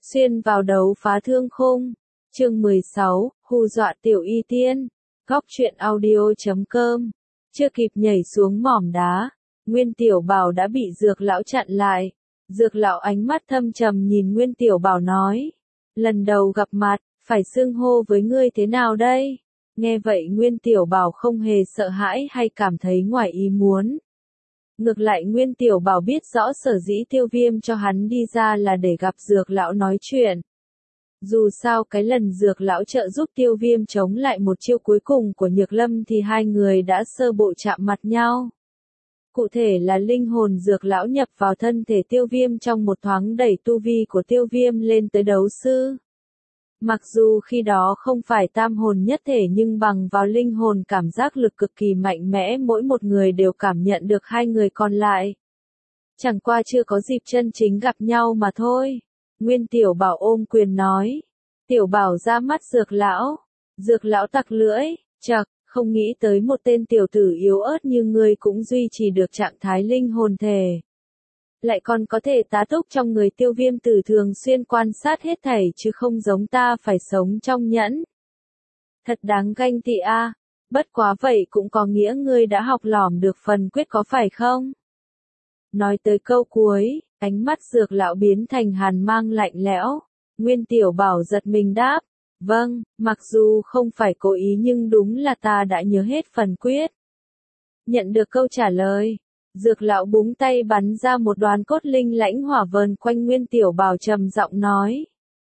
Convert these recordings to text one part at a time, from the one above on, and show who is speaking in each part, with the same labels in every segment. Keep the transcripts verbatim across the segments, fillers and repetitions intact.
Speaker 1: Xuyên vào đấu phá thương khung. Chương mười sáu, hù dọa tiểu y tiên. Góc truyện audio chấm com. Chưa kịp nhảy xuống mỏm đá, Nguyên Tiểu Bảo đã bị Dược lão chặn lại. Dược lão ánh mắt thâm trầm nhìn Nguyên Tiểu Bảo nói: "Lần đầu gặp mặt, phải xưng hô với ngươi thế nào đây?" Nghe vậy Nguyên Tiểu Bảo không hề sợ hãi hay cảm thấy ngoài ý muốn. Ngược lại Nguyên Tiểu Bảo biết rõ sở dĩ Tiêu Viêm cho hắn đi ra là để gặp Dược lão nói chuyện. Dù sao cái lần Dược lão trợ giúp Tiêu Viêm chống lại một chiêu cuối cùng của Nhược Lâm thì hai người đã sơ bộ chạm mặt nhau. Cụ thể là linh hồn Dược lão nhập vào thân thể Tiêu Viêm trong một thoáng đẩy tu vi của Tiêu Viêm lên tới đấu sư. Mặc dù khi đó không phải tam hồn nhất thể nhưng bằng vào linh hồn cảm giác lực cực kỳ mạnh mẽ mỗi một người đều cảm nhận được hai người còn lại. Chẳng qua chưa có dịp chân chính gặp nhau mà thôi. Nguyên Tiểu Bảo ôm quyền nói. Tiểu Bảo ra mắt Dược lão. Dược lão tặc lưỡi, chậc, không nghĩ tới một tên tiểu tử yếu ớt như ngươi cũng duy trì được trạng thái linh hồn thể. Lại còn có thể tá túc trong người Tiêu Viêm tử thường xuyên quan sát hết thảy chứ không giống ta phải sống trong nhẫn. Thật đáng ganh tị a, bất quá vậy cũng có nghĩa ngươi đã học lỏm được phần quyết có phải không? Nói tới câu cuối, ánh mắt Dược lão biến thành hàn mang lạnh lẽo. Nguyên Tiểu Bảo giật mình đáp, vâng, mặc dù không phải cố ý nhưng đúng là ta đã nhớ hết phần quyết. Nhận được câu trả lời, Dược lão búng tay bắn ra một đoàn cốt linh lãnh hỏa vờn quanh Nguyên Tiểu Bảo trầm giọng nói.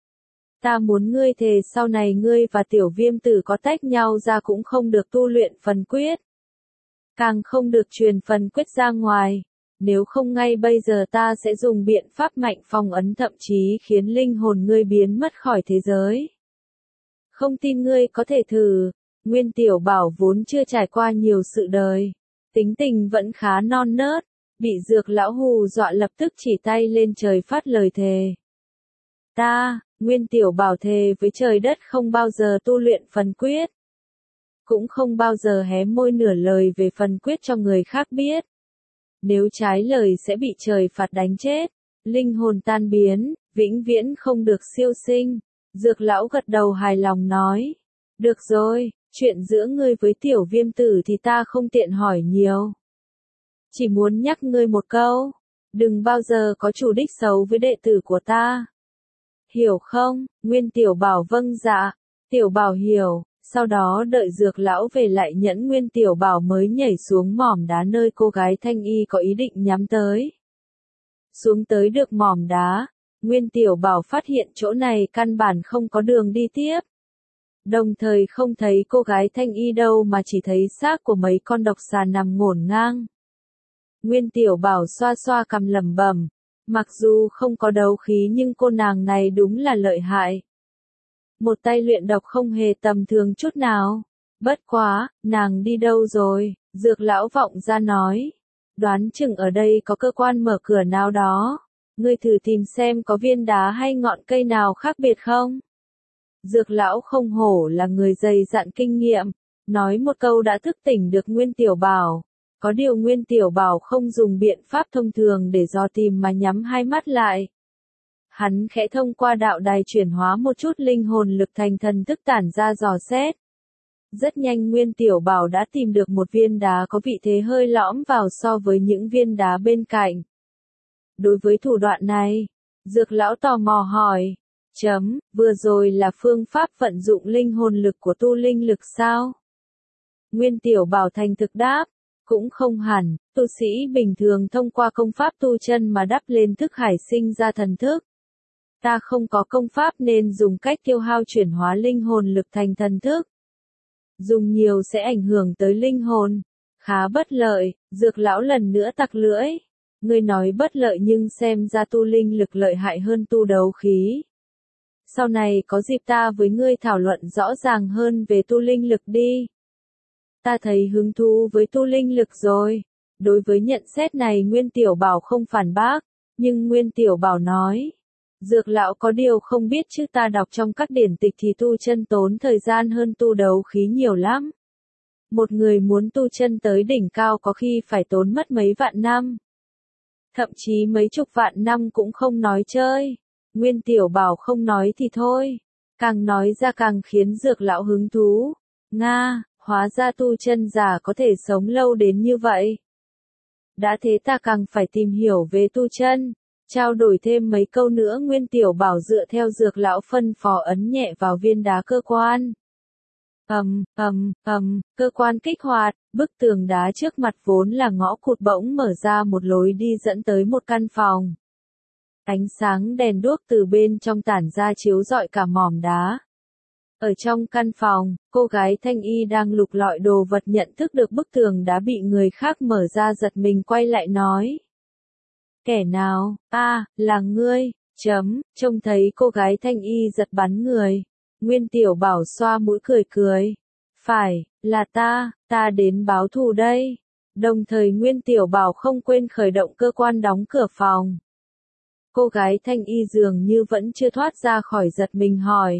Speaker 1: Ta muốn ngươi thề sau này ngươi và Tiểu Viêm tử có tách nhau ra cũng không được tu luyện phần quyết. Càng không được truyền phần quyết ra ngoài. Nếu không ngay bây giờ ta sẽ dùng biện pháp mạnh phong ấn thậm chí khiến linh hồn ngươi biến mất khỏi thế giới. Không tin ngươi có thể thử. Nguyên Tiểu Bảo vốn chưa trải qua nhiều sự đời. Tính tình vẫn khá non nớt. Bị Dược lão hù dọa lập tức chỉ tay lên trời phát lời thề. Ta, Nguyên Tiểu Bảo thề với trời đất không bao giờ tu luyện phần quyết. Cũng không bao giờ hé môi nửa lời về phần quyết cho người khác biết. Nếu trái lời sẽ bị trời phạt đánh chết, linh hồn tan biến, vĩnh viễn không được siêu sinh. Dược lão gật đầu hài lòng nói. Được rồi, chuyện giữa ngươi với Tiểu Viêm tử thì ta không tiện hỏi nhiều. Chỉ muốn nhắc ngươi một câu, đừng bao giờ có chủ đích xấu với đệ tử của ta. Hiểu không? Nguyên Tiểu Bảo vâng dạ. Tiểu Bảo hiểu. Sau đó đợi Dược lão về lại nhẫn Nguyên Tiểu Bảo mới nhảy xuống mỏm đá nơi cô gái thanh y có ý định nhắm tới. Xuống tới được mỏm đá, Nguyên Tiểu Bảo phát hiện chỗ này căn bản không có đường đi tiếp. Đồng thời không thấy cô gái thanh y đâu mà chỉ thấy xác của mấy con độc xà nằm ngổn ngang. Nguyên Tiểu Bảo xoa xoa cằm lẩm bẩm, mặc dù không có đấu khí nhưng cô nàng này đúng là lợi hại. Một tay luyện độc không hề tầm thường chút nào. Bất quá, nàng đi đâu rồi? Dược lão vọng ra nói. Đoán chừng ở đây có cơ quan mở cửa nào đó. Ngươi thử tìm xem có viên đá hay ngọn cây nào khác biệt không? Dược lão không hổ là người dày dặn kinh nghiệm. Nói một câu đã thức tỉnh được Nguyên Tiểu Bảo. Có điều Nguyên Tiểu Bảo không dùng biện pháp thông thường để dò tìm mà nhắm hai mắt lại. Hắn khẽ thông qua đạo đài chuyển hóa một chút linh hồn lực thành thần thức tản ra dò xét. Rất nhanh Nguyên Tiểu Bảo đã tìm được một viên đá có vị thế hơi lõm vào so với những viên đá bên cạnh. Đối với thủ đoạn này, Dược lão tò mò hỏi. Chấm, vừa rồi là phương pháp vận dụng linh hồn lực của tu linh lực sao? Nguyên Tiểu Bảo thành thực đáp. Cũng không hẳn, tu sĩ bình thường thông qua công pháp tu chân mà đắp lên thức hải sinh ra thần thức. Ta không có công pháp nên dùng cách tiêu hao chuyển hóa linh hồn lực thành thần thức. Dùng nhiều sẽ ảnh hưởng tới linh hồn. Khá bất lợi, Dược lão lần nữa tặc lưỡi. Ngươi nói bất lợi nhưng xem ra tu linh lực lợi hại hơn tu đấu khí. Sau này có dịp ta với ngươi thảo luận rõ ràng hơn về tu linh lực đi. Ta thấy hứng thú với tu linh lực rồi. Đối với nhận xét này Nguyên Tiểu Bảo không phản bác, nhưng Nguyên Tiểu Bảo nói. Dược lão có điều không biết chứ ta đọc trong các điển tịch thì tu chân tốn thời gian hơn tu đấu khí nhiều lắm. Một người muốn tu chân tới đỉnh cao có khi phải tốn mất mấy vạn năm. Thậm chí mấy chục vạn năm cũng không nói chơi. Nguyên Tiểu Bảo không nói thì thôi, càng nói ra càng khiến Dược lão hứng thú. Nga, hóa ra tu chân giả có thể sống lâu đến như vậy. Đã thế ta càng phải tìm hiểu về tu chân, trao đổi thêm mấy câu nữa. Nguyên Tiểu Bảo dựa theo Dược lão phân phó ấn nhẹ vào viên đá cơ quan. Ầm, ầm, ầm, cơ quan kích hoạt, bức tường đá trước mặt vốn là ngõ cụt bỗng mở ra một lối đi dẫn tới một căn phòng. Ánh sáng đèn đuốc từ bên trong tản ra chiếu rọi cả mỏm đá. Ở trong căn phòng, cô gái thanh y đang lục lọi đồ vật nhận thức được bức tường đã bị người khác mở ra giật mình quay lại nói. Kẻ nào? A, à, là ngươi, chấm, trông thấy cô gái thanh y giật bắn người. Nguyên Tiểu Bảo xoa mũi cười cười. Phải, là ta, ta đến báo thù đây. Đồng thời Nguyên Tiểu Bảo không quên khởi động cơ quan đóng cửa phòng. Cô gái thanh y dường như vẫn chưa thoát ra khỏi giật mình hỏi.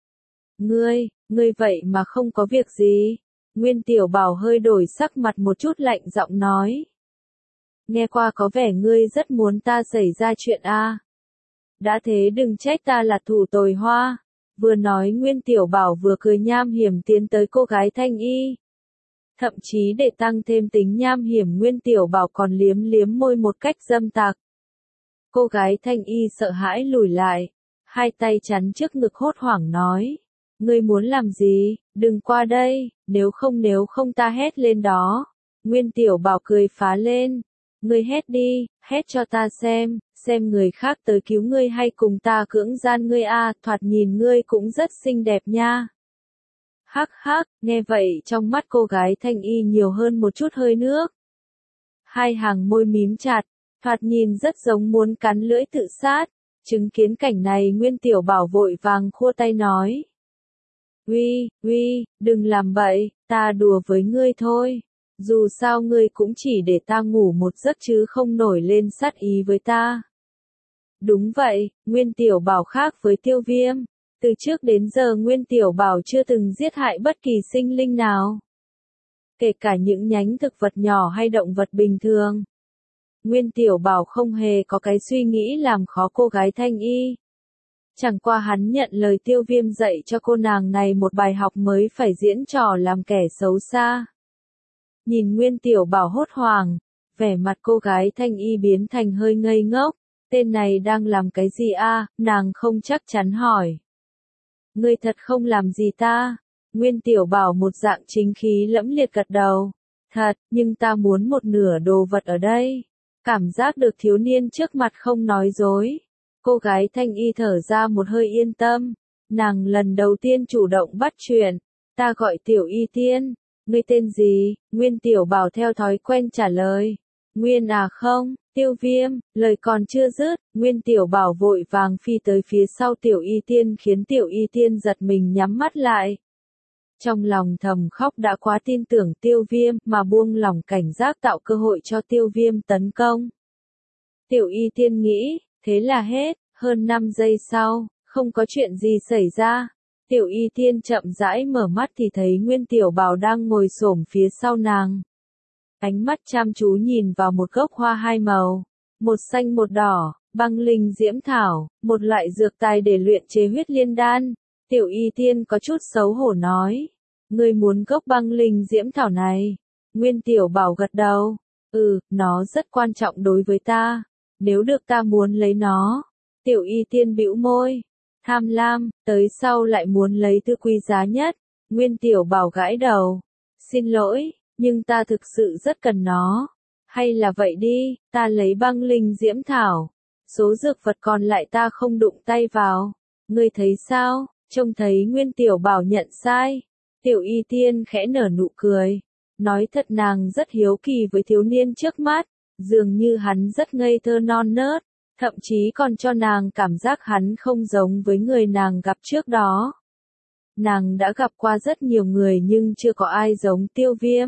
Speaker 1: Ngươi, ngươi vậy mà không có việc gì? Nguyên Tiểu Bảo hơi đổi sắc mặt một chút lạnh giọng nói. Nghe qua có vẻ ngươi rất muốn ta xảy ra chuyện a. À? Đã thế đừng trách ta là thủ tồi hoa. Vừa nói Nguyên Tiểu Bảo vừa cười nham hiểm tiến tới cô gái thanh y. Thậm chí để tăng thêm tính nham hiểm Nguyên Tiểu Bảo còn liếm liếm môi một cách dâm tặc. Cô gái thanh y sợ hãi lùi lại, hai tay chắn trước ngực hốt hoảng nói. Ngươi muốn làm gì, đừng qua đây, nếu không nếu không ta hét lên đó. Nguyên Tiểu Bảo cười phá lên. Ngươi hét đi, hét cho ta xem, xem người khác tới cứu ngươi hay cùng ta cưỡng gian ngươi a, à, thoạt nhìn ngươi cũng rất xinh đẹp nha. Hắc hắc, nghe vậy trong mắt cô gái thanh y nhiều hơn một chút hơi nước. Hai hàng môi mím chặt, thoạt nhìn rất giống muốn cắn lưỡi tự sát. Chứng kiến cảnh này Nguyên Tiểu Bảo vội vàng khua tay nói. Uy, uy, đừng làm bậy, ta đùa với ngươi thôi. Dù sao ngươi cũng chỉ để ta ngủ một giấc chứ không nổi lên sát ý với ta. Đúng vậy, Nguyên Tiểu Bảo khác với Tiêu Viêm. Từ trước đến giờ Nguyên Tiểu Bảo chưa từng giết hại bất kỳ sinh linh nào. Kể cả những nhánh thực vật nhỏ hay động vật bình thường. Nguyên Tiểu Bảo không hề có cái suy nghĩ làm khó cô gái thanh y. Chẳng qua hắn nhận lời Tiêu Viêm dạy cho cô nàng này một bài học mới phải diễn trò làm kẻ xấu xa. Nhìn Nguyên Tiểu Bảo hốt hoảng, vẻ mặt cô gái thanh y biến thành hơi ngây ngốc. Tên này đang làm cái gì a? À? Nàng không chắc chắn hỏi. Ngươi thật không làm gì ta? Nguyên Tiểu Bảo một dạng chính khí lẫm liệt gật đầu. Thật, nhưng ta muốn một nửa đồ vật ở đây. Cảm giác được thiếu niên trước mặt không nói dối. Cô gái thanh y thở ra một hơi yên tâm. Nàng lần đầu tiên chủ động bắt chuyện. Ta gọi Tiểu Y Tiên. Ngươi tên gì? Nguyên Tiểu Bảo theo thói quen trả lời. Nguyên à không, Tiêu Viêm, lời còn chưa dứt, Nguyên Tiểu Bảo vội vàng phi tới phía sau Tiểu Y Tiên khiến Tiểu Y Tiên giật mình nhắm mắt lại. Trong lòng thầm khóc đã quá tin tưởng Tiêu Viêm mà buông lỏng cảnh giác tạo cơ hội cho Tiêu Viêm tấn công. Tiểu Y Tiên nghĩ, thế là hết, hơn năm giây sau, không có chuyện gì xảy ra. Tiểu Y Tiên chậm rãi mở mắt thì thấy Nguyên Tiểu Bảo đang ngồi xổm phía sau nàng. Ánh mắt chăm chú nhìn vào một gốc hoa hai màu, một xanh một đỏ, băng linh diễm thảo, một loại dược tài để luyện chế huyết liên đan. Tiểu Y Tiên có chút xấu hổ nói, ngươi muốn gốc băng linh diễm thảo này? Nguyên Tiểu Bảo gật đầu, ừ, nó rất quan trọng đối với ta, nếu được ta muốn lấy nó. Tiểu Y Tiên bĩu môi, tham lam, tới sau lại muốn lấy thứ quý giá nhất. Nguyên Tiểu Bảo gãi đầu, xin lỗi. Nhưng ta thực sự rất cần nó. Hay là vậy đi, ta lấy băng linh diễm thảo. Số dược vật còn lại ta không đụng tay vào. Ngươi thấy sao? Trông thấy Nguyên Tiểu Bảo nhận sai. Tiểu Y Tiên khẽ nở nụ cười. Nói thật nàng rất hiếu kỳ với thiếu niên trước mắt. Dường như hắn rất ngây thơ non nớt. Thậm chí còn cho nàng cảm giác hắn không giống với người nàng gặp trước đó. Nàng đã gặp qua rất nhiều người nhưng chưa có ai giống Tiêu Viêm.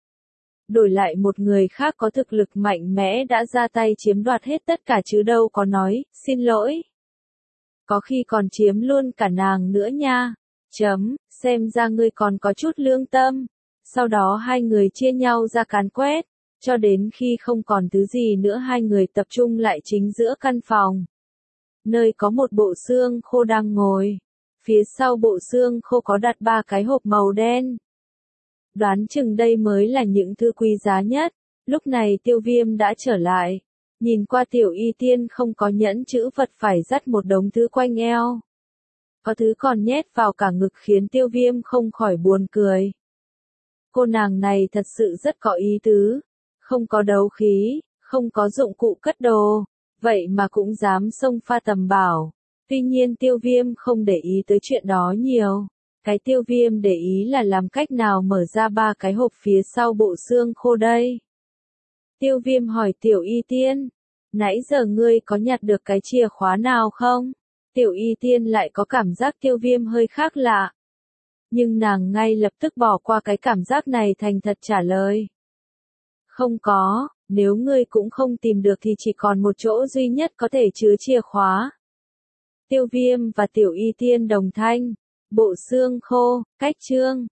Speaker 1: Đổi lại một người khác có thực lực mạnh mẽ đã ra tay chiếm đoạt hết tất cả chứ đâu có nói, xin lỗi. Có khi còn chiếm luôn cả nàng nữa nha. Chấm, xem ra ngươi còn có chút lương tâm. Sau đó hai người chia nhau ra càn quét, cho đến khi không còn thứ gì nữa hai người tập trung lại chính giữa căn phòng. nơi có một bộ xương khô đang ngồi. Phía sau bộ xương khô có đặt ba cái hộp màu đen. Đoán chừng đây mới là những thứ quý giá nhất. Lúc này Tiêu Viêm đã trở lại. Nhìn qua Tiểu Y Tiên không có nhẫn chữ vật phải dắt một đống thứ quanh eo. Có thứ còn nhét vào cả ngực khiến Tiêu Viêm không khỏi buồn cười. Cô nàng này thật sự rất có ý tứ. Không có đấu khí, không có dụng cụ cất đồ. Vậy mà cũng dám xông pha tầm bảo. Tuy nhiên Tiêu Viêm không để ý tới chuyện đó nhiều. Cái Tiêu Viêm để ý là làm cách nào mở ra ba cái hộp phía sau bộ xương khô đây. Tiêu Viêm hỏi Tiểu Y Tiên. Nãy giờ ngươi có nhặt được cái chìa khóa nào không? Tiểu Y Tiên lại có cảm giác Tiêu Viêm hơi khác lạ. Nhưng nàng ngay lập tức bỏ qua cái cảm giác này thành thật trả lời. Không có, nếu ngươi cũng không tìm được thì chỉ còn một chỗ duy nhất có thể chứa chìa khóa. Tiêu Viêm và Tiểu Y Tiên đồng thanh. Bộ xương khô, cách chương.